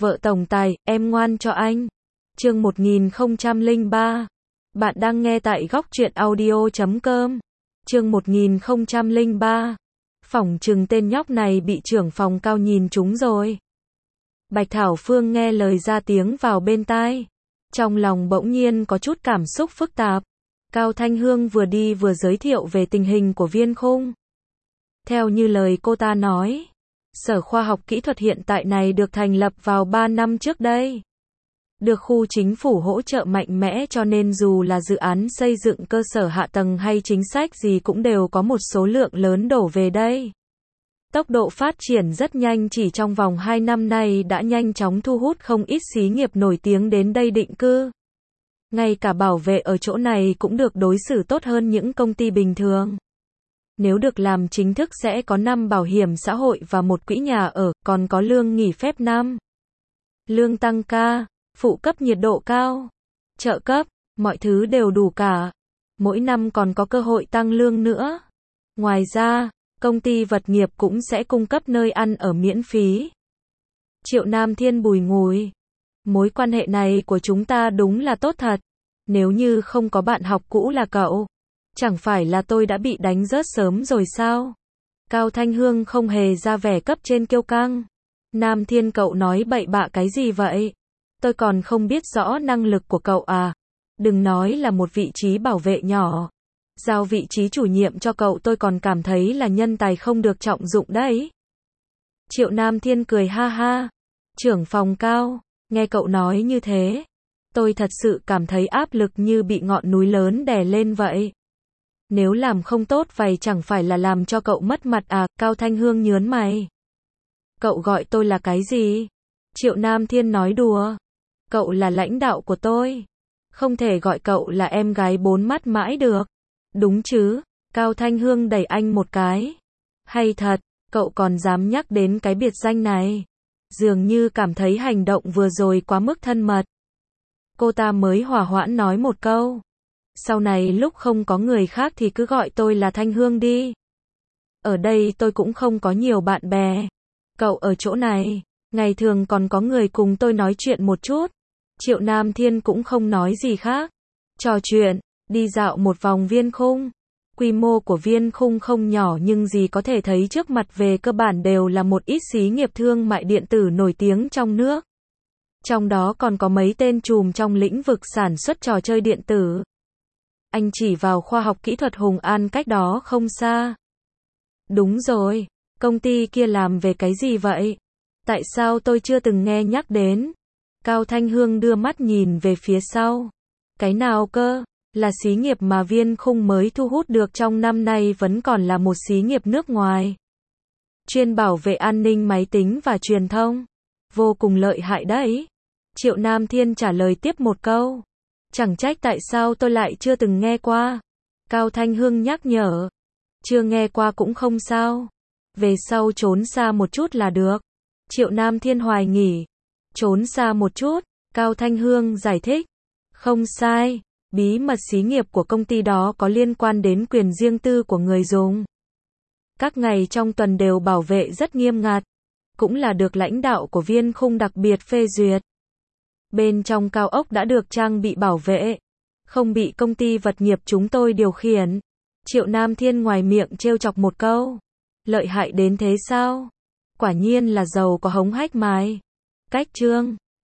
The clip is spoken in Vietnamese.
Vợ tổng tài, em ngoan cho anh. Chương 1003. Bạn đang nghe tại góc truyện audio.com. Chương 1003. Phỏng chừng tên nhóc này bị trưởng phòng Cao nhìn trúng rồi. Bạch Thảo Phương nghe lời ra tiếng vào bên tai. Trong lòng bỗng nhiên có chút cảm xúc phức tạp. Cao Thanh Hương vừa đi vừa giới thiệu về tình hình của Viên Khung. Theo như lời cô ta nói, Sở Khoa học Kỹ thuật hiện tại này được thành lập vào 3 năm trước đây. Được khu chính phủ hỗ trợ mạnh mẽ cho nên dù là dự án xây dựng cơ sở hạ tầng hay chính sách gì cũng đều có một số lượng lớn đổ về đây. Tốc độ phát triển rất nhanh, chỉ trong vòng 2 năm nay đã nhanh chóng thu hút không ít xí nghiệp nổi tiếng đến đây định cư. Ngay cả bảo vệ ở chỗ này cũng được đối xử tốt hơn những công ty bình thường. Nếu được làm chính thức sẽ có 5 bảo hiểm xã hội và 1 quỹ nhà ở, còn có lương nghỉ phép năm. Lương tăng ca, phụ cấp nhiệt độ cao, trợ cấp, mọi thứ đều đủ cả. Mỗi năm còn có cơ hội tăng lương nữa. Ngoài ra, công ty vật nghiệp cũng sẽ cung cấp nơi ăn ở miễn phí. Triệu Nam Thiên bùi ngùi. Mối quan hệ này của chúng ta đúng là tốt thật. Nếu như không có bạn học cũ là cậu, chẳng phải là tôi đã bị đánh rớt sớm rồi sao? Cao Thanh Hương không hề ra vẻ cấp trên kiêu căng. Nam Thiên, cậu nói bậy bạ cái gì vậy? Tôi còn không biết rõ năng lực của cậu à? Đừng nói là một vị trí bảo vệ nhỏ. Giao vị trí chủ nhiệm cho cậu tôi còn cảm thấy là nhân tài không được trọng dụng đấy. Triệu Nam Thiên cười ha ha. Trưởng phòng Cao, nghe cậu nói như thế, tôi thật sự cảm thấy áp lực như bị ngọn núi lớn đè lên vậy. Nếu làm không tốt vậy chẳng phải là làm cho cậu mất mặt à? Cao Thanh Hương nhớn mày. Cậu gọi tôi là cái gì? Triệu Nam Thiên nói đùa. Cậu là lãnh đạo của tôi. Không thể gọi cậu là em gái bốn mắt mãi được. Đúng chứ? Cao Thanh Hương đẩy anh một cái. Hay thật, cậu còn dám nhắc đến cái biệt danh này. Dường như cảm thấy hành động vừa rồi quá mức thân mật. Cô ta mới hòa hoãn nói một câu. Sau này lúc không có người khác thì cứ gọi tôi là Thanh Hương đi. Ở đây tôi cũng không có nhiều bạn bè. Cậu ở chỗ này, ngày thường còn có người cùng tôi nói chuyện một chút. Triệu Nam Thiên cũng không nói gì khác. Trò chuyện, đi dạo một vòng Viên Khung. Quy mô của Viên Khung không nhỏ nhưng gì có thể thấy trước mặt về cơ bản đều là một ít xí nghiệp thương mại điện tử nổi tiếng trong nước. Trong đó còn có mấy tên trùm trong lĩnh vực sản xuất trò chơi điện tử. Anh chỉ vào khoa học kỹ thuật Hùng An cách đó không xa. Đúng rồi, công ty kia làm về cái gì vậy? Tại sao tôi chưa từng nghe nhắc đến? Cao Thanh Hương đưa mắt nhìn về phía sau. Cái nào cơ? Là xí nghiệp mà Viên Khung mới thu hút được trong năm nay vẫn còn là một xí nghiệp nước ngoài. Chuyên bảo vệ an ninh máy tính và truyền thông. Vô cùng lợi hại đấy. Triệu Nam Thiên trả lời tiếp một câu. Chẳng trách tại sao tôi lại chưa từng nghe qua. Cao Thanh Hương nhắc nhở. Chưa nghe qua cũng không sao. Về sau trốn xa một chút là được. Triệu Nam Thiên hoài nghỉ. Trốn xa một chút. Cao Thanh Hương giải thích. Không sai. Bí mật xí nghiệp của công ty đó có liên quan đến quyền riêng tư của người dùng. Các ngày trong tuần đều bảo vệ rất nghiêm ngặt. Cũng là được lãnh đạo của Viên Khung đặc biệt phê duyệt. Bên trong cao ốc đã được trang bị bảo vệ. Không bị công ty vật nghiệp chúng tôi điều khiển. Triệu Nam Thiên ngoài miệng trêu chọc một câu. Lợi hại đến thế sao? Quả nhiên là giàu có hống hách mài. Cách chương.